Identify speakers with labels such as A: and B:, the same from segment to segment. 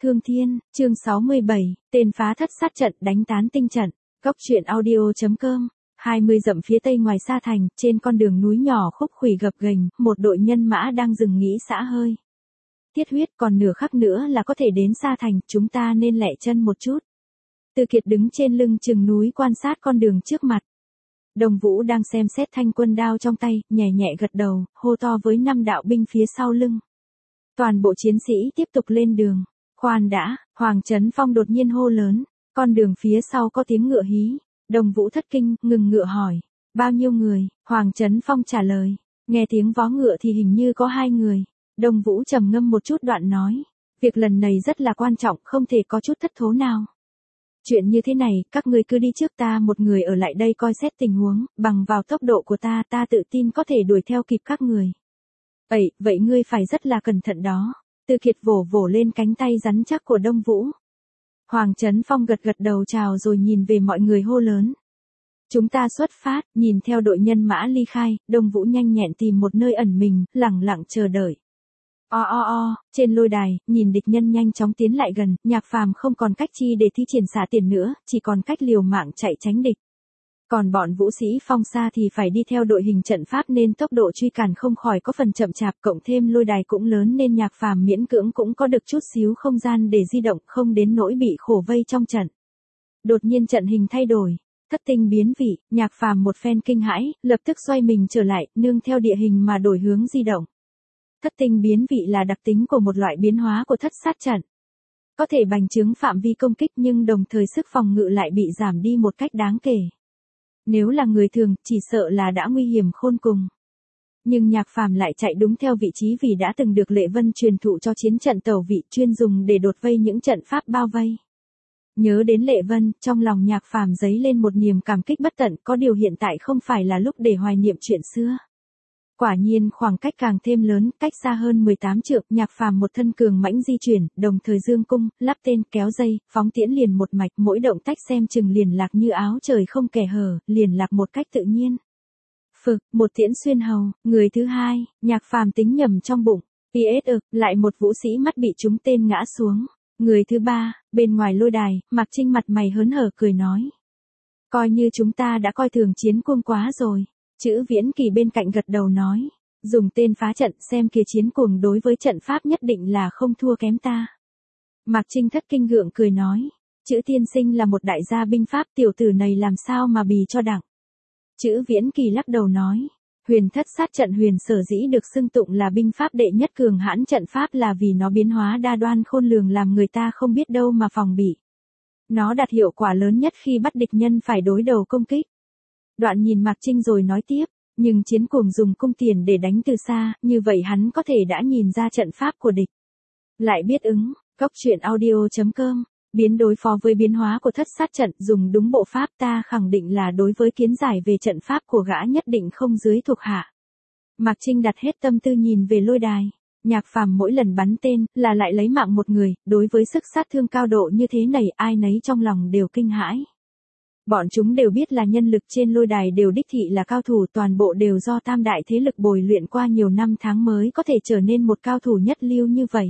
A: Thương Thiên, chương 67, tên phá thất sát trận đánh tán tinh trận. Góc truyện audio.com. 20 dặm phía tây ngoài Sa Thành, trên con đường núi nhỏ khúc khuỷu gập ghềnh, một đội nhân mã đang dừng nghỉ xả hơi. Tiết huyết, còn nửa khắc nữa là có thể đến Sa Thành, chúng ta nên lẹ chân một chút. Từ Kiệt đứng trên lưng chừng núi quan sát con đường trước mặt. Đồng Vũ đang xem xét thanh quân đao trong tay, nhẹ nhẹ gật đầu, hô to với 5 đạo binh phía sau lưng. Toàn bộ chiến sĩ tiếp tục lên đường. Khoan đã, Hoàng Chấn Phong đột nhiên hô lớn, con đường phía sau có tiếng ngựa hí. Đồng Vũ thất kinh, ngừng ngựa hỏi, bao nhiêu người? Hoàng Chấn Phong trả lời, nghe tiếng vó ngựa thì hình như có 2 người. Đồng Vũ trầm ngâm một chút đoạn nói, việc lần này rất là quan trọng, không thể có chút thất thố nào. Chuyện như thế này, các ngươi cứ đi trước, ta một người ở lại đây coi xét tình huống, bằng vào tốc độ của ta tự tin có thể đuổi theo kịp các người. Vậy ngươi phải rất là cẩn thận đó. Từ Kiệt vỗ vỗ lên cánh tay rắn chắc của Đông Vũ. Hoàng Chấn Phong gật đầu chào rồi nhìn về mọi người hô lớn. Chúng ta xuất phát, nhìn theo đội nhân mã ly khai, Đông Vũ nhanh nhẹn tìm một nơi ẩn mình, lẳng lặng chờ đợi. Trên lôi đài, nhìn địch nhân nhanh chóng tiến lại gần, Nhạc Phàm không còn cách chi để thi triển xả tiền nữa, chỉ còn cách liều mạng chạy tránh địch. Còn bọn vũ sĩ phong xa thì phải đi theo đội hình trận pháp nên tốc độ truy cản không khỏi có phần chậm chạp, cộng thêm lôi đài cũng lớn nên Nhạc Phàm miễn cưỡng cũng có được chút xíu không gian để di động, không đến nỗi bị khổ vây trong trận. Đột nhiên trận hình thay đổi, thất tinh biến vị, Nhạc Phàm một phen kinh hãi, lập tức xoay mình trở lại, nương theo địa hình mà đổi hướng di động. Thất tinh biến vị là đặc tính của một loại biến hóa của thất sát trận. Có thể bành trướng phạm vi công kích nhưng đồng thời sức phòng ngự lại bị giảm đi một cách đáng kể. Nếu là người thường, chỉ sợ là đã nguy hiểm khôn cùng. Nhưng Nhạc Phàm lại chạy đúng theo vị trí vì đã từng được Lệ Vân truyền thụ cho chiến trận tẩu vị chuyên dùng để đột vây những trận pháp bao vây. Nhớ đến Lệ Vân, trong lòng Nhạc Phàm dấy lên một niềm cảm kích bất tận, có điều hiện tại không phải là lúc để hoài niệm chuyện xưa. Quả nhiên khoảng cách càng thêm lớn, cách xa hơn 18 trượng, Nhạc Phàm một thân cường mãnh di chuyển, đồng thời dương cung, lắp tên, kéo dây, phóng tiễn liền một mạch, mỗi động tác xem chừng liền lạc như áo trời không kẻ hở, liền lạc một cách tự nhiên. Một tiễn xuyên hầu, người thứ hai, Nhạc Phàm tính nhầm trong bụng, lại một vũ sĩ mắt bị trúng tên ngã xuống. Người thứ ba, bên ngoài lôi đài, Mạc Trinh mặt mày hớn hở cười nói. Coi như chúng ta đã coi thường chiến cuồng quá rồi. Chữ Viễn Kỳ bên cạnh gật đầu nói, dùng tên phá trận xem kia chiến cuồng đối với trận pháp nhất định là không thua kém ta. Mạc Trinh thất kinh gượng cười nói, Chữ tiên sinh là một đại gia binh pháp, tiểu tử này làm sao mà bì cho đặng. Chữ Viễn Kỳ lắc đầu nói, huyền thất sát trận huyền sở dĩ được xưng tụng là binh pháp đệ nhất cường hãn trận pháp là vì nó biến hóa đa đoan khôn lường làm người ta không biết đâu mà phòng bị. Nó đạt hiệu quả lớn nhất khi bắt địch nhân phải đối đầu công kích. Đoạn nhìn Mạc Trinh rồi nói tiếp, nhưng chiến cuồng dùng cung tiền để đánh từ xa, như vậy hắn có thể đã nhìn ra trận pháp của địch. Lại biết ứng, góc truyện audio.com, biến đối phó với biến hóa của thất sát trận, dùng đúng bộ pháp ta khẳng định là đối với kiến giải về trận pháp của gã nhất định không dưới thuộc hạ. Mạc Trinh đặt hết tâm tư nhìn về lôi đài, Nhạc Phàm mỗi lần bắn tên là lại lấy mạng một người, đối với sức sát thương cao độ như thế này ai nấy trong lòng đều kinh hãi. Bọn chúng đều biết là nhân lực trên lôi đài đều đích thị là cao thủ, toàn bộ đều do tam đại thế lực bồi luyện qua nhiều năm tháng mới có thể trở nên một cao thủ nhất lưu như vậy.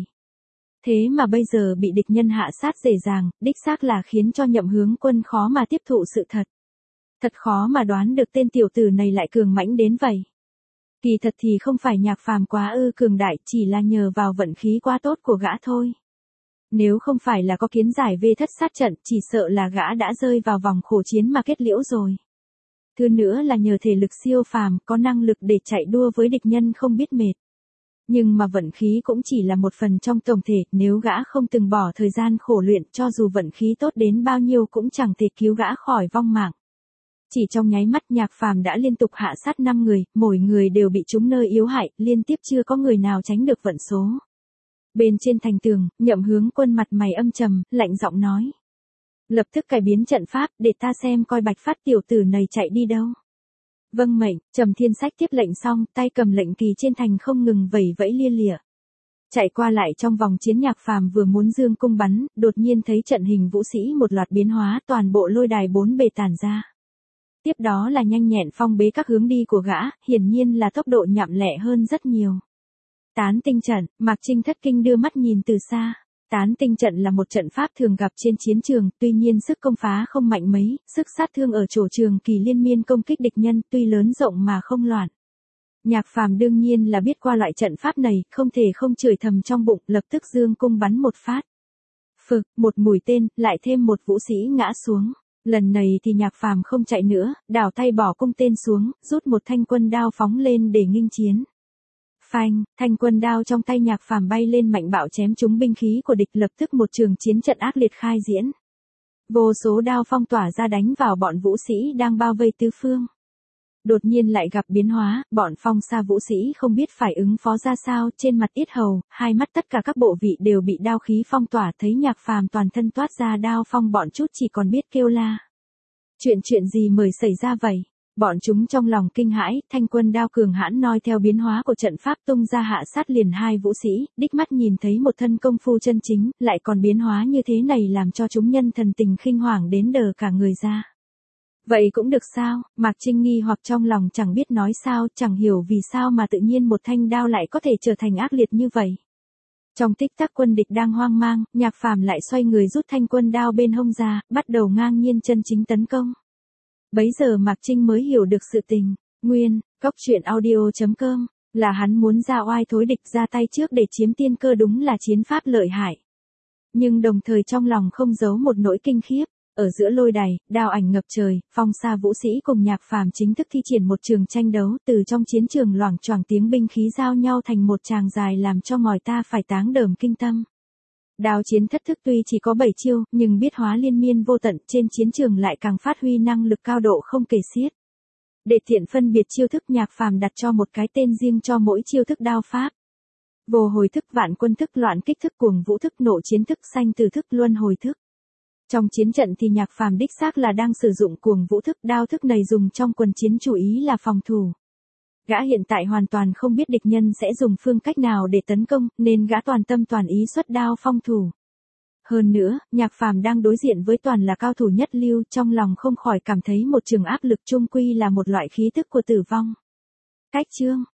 A: Thế mà bây giờ bị địch nhân hạ sát dễ dàng, đích xác là khiến cho Nhậm Hướng Quân khó mà tiếp thụ sự thật. Thật khó mà đoán được tên tiểu tử này lại cường mãnh đến vậy. Kỳ thật thì không phải Nhạc Phàm quá cường đại, chỉ là nhờ vào vận khí quá tốt của gã thôi. Nếu không phải là có kiến giải về thất sát trận, chỉ sợ là gã đã rơi vào vòng khổ chiến mà kết liễu rồi. Thứ nữa là nhờ thể lực siêu phàm, có năng lực để chạy đua với địch nhân không biết mệt. Nhưng mà vận khí cũng chỉ là một phần trong tổng thể, nếu gã không từng bỏ thời gian khổ luyện, cho dù vận khí tốt đến bao nhiêu cũng chẳng thể cứu gã khỏi vong mạng. Chỉ trong nháy mắt Nhạc Phàm đã liên tục hạ sát 5 người, mỗi người đều bị trúng nơi yếu hại, liên tiếp chưa có người nào tránh được vận số. Bên trên thành tường, Nhậm Hướng Quân mặt mày âm trầm, lạnh giọng nói. Lập tức cải biến trận pháp, để ta xem coi Bạch Phát tiểu tử này chạy đi đâu. Vâng mệnh, Trầm Thiên Sách tiếp lệnh xong, tay cầm lệnh kỳ trên thành không ngừng vẩy vẫy lia lịa. Chạy qua lại trong vòng chiến, Nhạc Phàm vừa muốn dương cung bắn, đột nhiên thấy trận hình vũ sĩ một loạt biến hóa, toàn bộ lôi đài bốn bề tản ra. Tiếp đó là nhanh nhẹn phong bế các hướng đi của gã, hiển nhiên là tốc độ nhặm lẹ hơn rất nhiều. Tán tinh trận, Mạc Trinh thất kinh đưa mắt nhìn từ xa. Tán tinh trận là một trận pháp thường gặp trên chiến trường, tuy nhiên sức công phá không mạnh mấy, sức sát thương ở chỗ trường kỳ liên miên công kích địch nhân tuy lớn rộng mà không loạn. Nhạc Phàm đương nhiên là biết qua loại trận pháp này, không thể không chửi thầm trong bụng, lập tức dương cung bắn một phát. Phực, một mũi tên, lại thêm một vũ sĩ ngã xuống. Lần này thì Nhạc Phàm không chạy nữa, đảo tay bỏ cung tên xuống, rút một thanh quân đao phóng lên để nghênh chiến. Phanh, thanh quân đao trong tay Nhạc Phàm bay lên mạnh bạo chém trúng binh khí của địch, lập tức một trường chiến trận ác liệt khai diễn. Vô số đao phong tỏa ra đánh vào bọn vũ sĩ đang bao vây tứ phương. Đột nhiên lại gặp biến hóa, bọn phong sa vũ sĩ không biết phải ứng phó ra sao, trên mặt yết hầu, hai mắt tất cả các bộ vị đều bị đao khí phong tỏa, thấy Nhạc Phàm toàn thân toát ra đao phong, bọn chút chỉ còn biết kêu la. Chuyện gì mới xảy ra vậy? Bọn chúng trong lòng kinh hãi, thanh quân đao cường hãn noi theo biến hóa của trận pháp tung ra hạ sát liền hai vũ sĩ, đích mắt nhìn thấy một thân công phu chân chính, lại còn biến hóa như thế này làm cho chúng nhân thần tình khinh hoảng đến đờ cả người ra. Vậy cũng được sao? Mạc Trinh nghi hoặc trong lòng chẳng biết nói sao, chẳng hiểu vì sao mà tự nhiên một thanh đao lại có thể trở thành ác liệt như vậy. Trong tích tắc quân địch đang hoang mang, Nhạc Phàm lại xoay người rút thanh quân đao bên hông ra, bắt đầu ngang nhiên chân chính tấn công. Bấy giờ Mạc Trinh mới hiểu được sự tình, nguyên, goctruyện.audio.com, là hắn muốn ra oai thối địch, ra tay trước để chiếm tiên cơ, đúng là chiến pháp lợi hại. Nhưng đồng thời trong lòng không giấu một nỗi kinh khiếp. Ở giữa lôi đài, đao ảnh ngập trời, phong sa vũ sĩ cùng Nhạc Phàm chính thức thi triển một trường tranh đấu, từ trong chiến trường loảng choảng tiếng binh khí giao nhau thành một tràng dài làm cho ngòi ta phải táng đờm kinh tâm. Đao chiến thất thức tuy chỉ có 7 chiêu, nhưng biết hóa liên miên vô tận, trên chiến trường lại càng phát huy năng lực cao độ không kể xiết. Để tiện phân biệt chiêu thức, Nhạc Phàm đặt cho một cái tên riêng cho mỗi chiêu thức đao pháp. Vô hồi thức, vạn quân thức, loạn kích thức, cuồng vũ thức, nộ chiến thức, sanh tử thức, luân hồi thức. Trong chiến trận thì Nhạc Phàm đích xác là đang sử dụng cuồng vũ thức, đao thức này dùng trong quần chiến chủ ý là phòng thủ. Gã hiện tại hoàn toàn không biết địch nhân sẽ dùng phương cách nào để tấn công, nên gã toàn tâm toàn ý xuất đao phong thủ. Hơn nữa, Nhạc Phàm đang đối diện với toàn là cao thủ nhất lưu, trong lòng không khỏi cảm thấy một trường áp lực, chung quy là một loại khí tức của tử vong. Cách chương